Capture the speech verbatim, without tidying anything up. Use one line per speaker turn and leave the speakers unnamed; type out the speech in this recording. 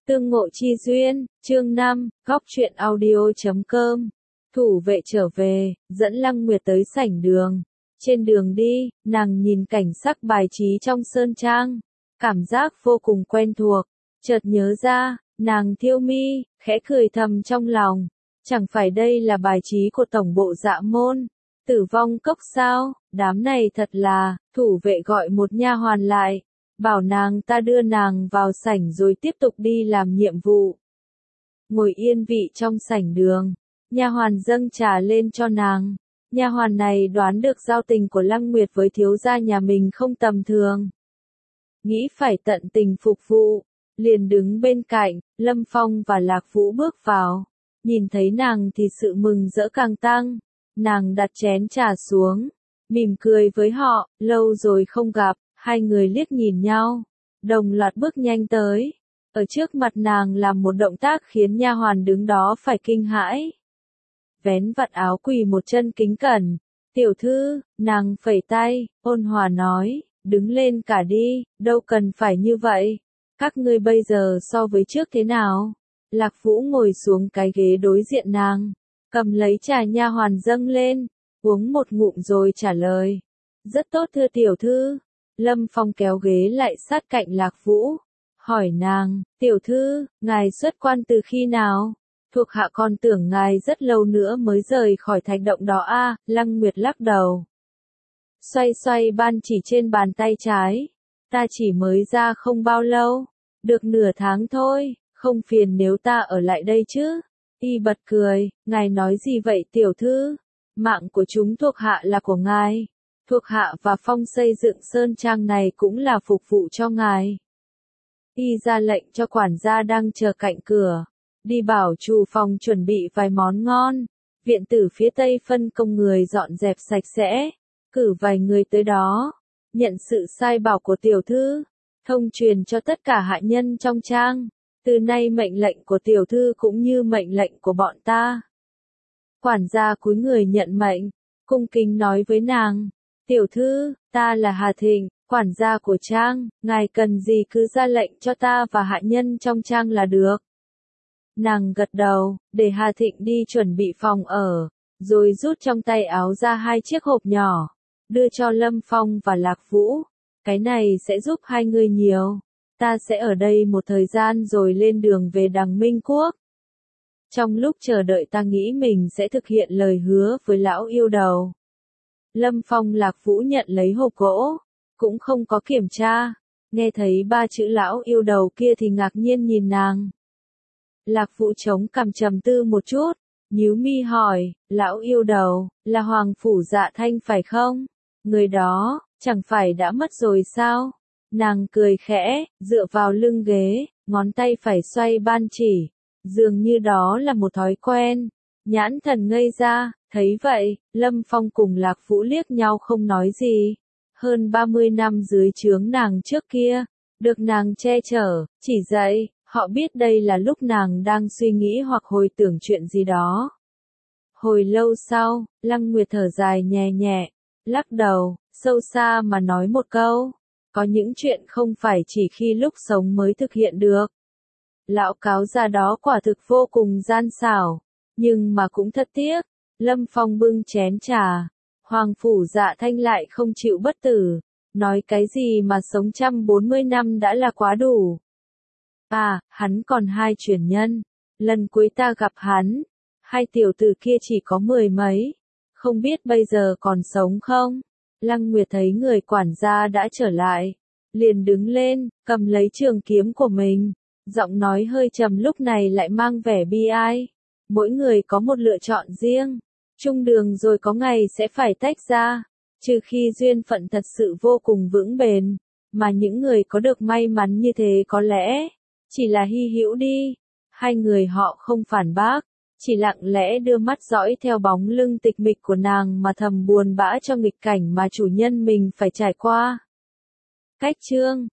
Tương ngộ chi duyên, chương năm, góc truyện audio chấm com. Thủ vệ trở về, dẫn Lăng Nguyệt tới sảnh đường. Trên đường đi, nàng nhìn cảnh sắc bài trí trong sơn trang, cảm giác vô cùng quen thuộc. Chợt nhớ ra, nàng thiêu mi, khẽ cười thầm trong lòng. Chẳng phải đây là bài trí của tổng bộ Dạ môn, Tử Vong Cốc sao? Đám này thật là, thủ vệ gọi một nha hoàn lại, bảo nàng ta đưa nàng vào sảnh rồi tiếp tục đi làm nhiệm vụ. Ngồi yên vị trong sảnh đường, nha hoàn dâng trà lên cho nàng. Nha hoàn này đoán được giao tình của Lăng Nguyệt với thiếu gia nhà mình không tầm thường, nghĩ phải tận tình phục vụ, liền đứng bên cạnh. Lâm Phong và Lạc Vũ bước vào, nhìn thấy nàng thì sự mừng rỡ càng tăng. Nàng đặt chén trà xuống, mỉm cười với họ, lâu rồi không gặp. Hai người liếc nhìn nhau, đồng loạt bước nhanh tới. Ở trước mặt nàng làm một động tác khiến nha hoàn đứng đó phải kinh hãi. Vén vạt áo quỳ một chân kính cẩn. Tiểu thư, nàng phẩy tay, ôn hòa nói, đứng lên cả đi, đâu cần phải như vậy. Các ngươi bây giờ so với trước thế nào? Lạc Vũ ngồi xuống cái ghế đối diện nàng, cầm lấy trà nha hoàn dâng lên, uống một ngụm rồi trả lời. Rất tốt thưa tiểu thư. Lâm Phong kéo ghế lại sát cạnh Lạc Vũ, hỏi nàng, tiểu thư, ngài xuất quan từ khi nào? Thuộc hạ còn tưởng ngài rất lâu nữa mới rời khỏi thạch động đó a. À, Lăng Nguyệt lắc đầu, xoay xoay ban chỉ trên bàn tay trái. Ta chỉ mới ra không bao lâu, được nửa tháng thôi, không phiền nếu ta ở lại đây chứ? Y bật cười, ngài nói gì vậy tiểu thư? Mạng của chúng thuộc hạ là của ngài. Thuộc hạ và Phong xây dựng sơn trang này cũng là phục vụ cho ngài. Y ra lệnh cho quản gia đang chờ cạnh cửa, đi bảo chủ phòng chuẩn bị vài món ngon. Viện tử phía tây phân công người dọn dẹp sạch sẽ, cử vài người tới đó, nhận sự sai bảo của tiểu thư, thông truyền cho tất cả hạ nhân trong trang. Từ nay mệnh lệnh của tiểu thư cũng như mệnh lệnh của bọn ta. Quản gia cúi người nhận mệnh, cung kính nói với nàng. Tiểu thư, ta là Hà Thịnh, quản gia của trang, ngài cần gì cứ ra lệnh cho ta và hạ nhân trong trang là được. Nàng gật đầu, để Hà Thịnh đi chuẩn bị phòng ở, rồi rút trong tay áo ra hai chiếc hộp nhỏ, đưa cho Lâm Phong và Lạc Vũ. Cái này sẽ giúp hai người nhiều. Ta sẽ ở đây một thời gian rồi lên đường về Đằng Minh Quốc. Trong lúc chờ đợi ta nghĩ mình sẽ thực hiện lời hứa với lão yêu đầu. Lâm Phong Lạc Vũ nhận lấy hộp gỗ, cũng không có kiểm tra, nghe thấy ba chữ lão yêu đầu kia thì ngạc nhiên nhìn nàng. Lạc Vũ chống cằm trầm tư một chút, nhíu mi hỏi, lão yêu đầu, là Hoàng Phủ Dạ Thanh phải không? Người đó, chẳng phải đã mất rồi sao? Nàng cười khẽ, dựa vào lưng ghế, ngón tay phải xoay ban chỉ, dường như đó là một thói quen. Nhãn thần ngây ra, thấy vậy, Lâm Phong cùng Lạc Vũ liếc nhau không nói gì. Hơn ba mươi năm dưới trướng nàng trước kia, được nàng che chở, chỉ dạy, họ biết đây là lúc nàng đang suy nghĩ hoặc hồi tưởng chuyện gì đó. Hồi lâu sau, Lăng Nguyệt thở dài nhẹ nhẹ, lắc đầu, sâu xa mà nói một câu. Có những chuyện không phải chỉ khi lúc sống mới thực hiện được. Lão cáo già đó quả thực vô cùng gian xảo, nhưng mà cũng thật tiếc. Lâm Phong bưng chén trà, Hoàng Phủ Dạ Thanh lại không chịu bất tử, nói cái gì mà sống trăm bốn mươi năm đã là quá đủ. À, hắn còn hai truyền nhân, lần cuối ta gặp hắn, hai tiểu tử kia chỉ có mười mấy, không biết bây giờ còn sống không? Lăng Nguyệt thấy người quản gia đã trở lại, liền đứng lên, cầm lấy trường kiếm của mình, giọng nói hơi trầm lúc này lại mang vẻ bi ai. Mỗi người có một lựa chọn riêng, chung đường rồi có ngày sẽ phải tách ra, trừ khi duyên phận thật sự vô cùng vững bền, mà những người có được may mắn như thế có lẽ chỉ là hy hữu đi. Hai người họ không phản bác, chỉ lặng lẽ đưa mắt dõi theo bóng lưng tịch mịch của nàng mà thầm buồn bã cho nghịch cảnh mà chủ nhân mình phải trải qua. Cách chương